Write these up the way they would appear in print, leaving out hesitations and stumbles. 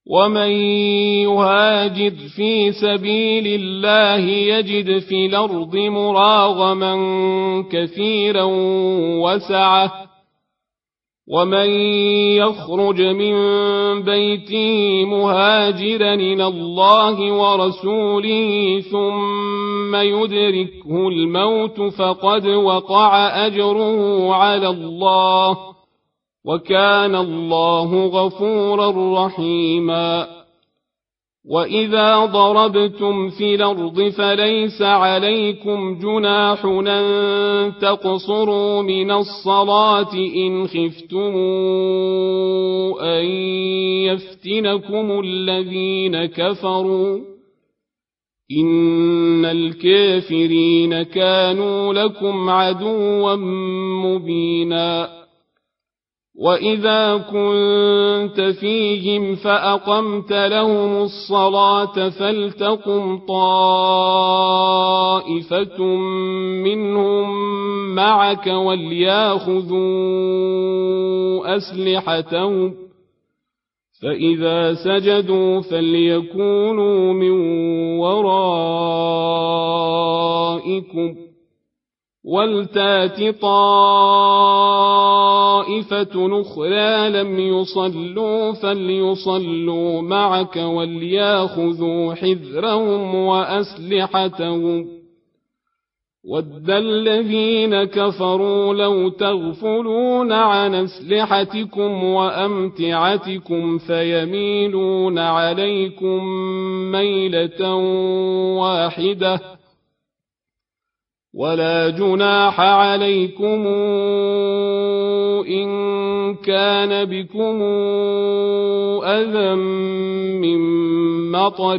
ومن يهاجر في سبيل الله يجد في الأرض مراغما كثيرا وسعة ومن يخرج من بيته مهاجرا إلى الله ورسوله ثم يدركه الموت فقد وقع أجره على الله وكان الله غفورا رحيما وإذا ضربتم في الأرض فليس عليكم جناح أن تقصروا من الصلاة إن خفتم أن يفتنكم الذين كفروا إن الكافرين كانوا لكم عدوا مبينا وإذا كنت فيهم فأقمت لهم الصلاة فلتقم طائفة منهم معك ولياخذوا أسلحتهم فإذا سجدوا فليكونوا من ورائكم ولتات طائفة أخرى لم يصلوا فليصلوا معك ولياخذوا حذرهم وأسلحتهم ود الذين كفروا لو تغفلون عن أسلحتكم وأمتعتكم فيميلون عليكم ميلة واحدة ولا جناح عليكم إن كان بكم أذى من مطر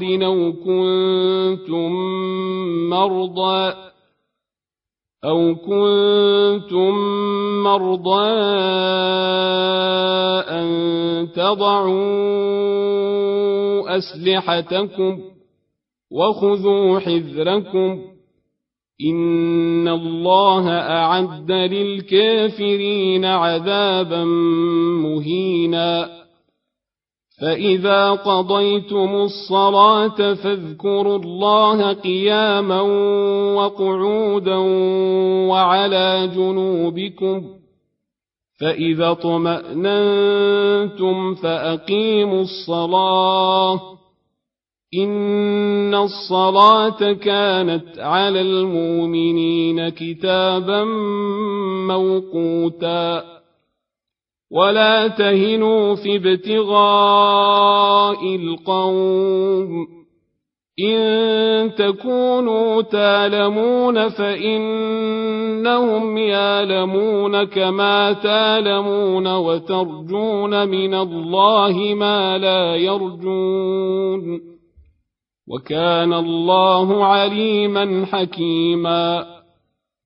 أو كنتم مرضى أن تضعوا أسلحتكم وخذوا حذركم إن الله أعد للكافرين عذابا مهينا فإذا قضيتم الصلاة فاذكروا الله قياما وقعودا وعلى جنوبكم فإذا اطمأننتم فأقيموا الصلاة إن الصلاة كانت على المؤمنين كتابا موقوتا ولا تهنوا في ابتغاء القوم إن تكونوا تالمون فإنهم يالمون كما تالمون وترجون من الله ما لا يرجون وكان الله عليما حكيما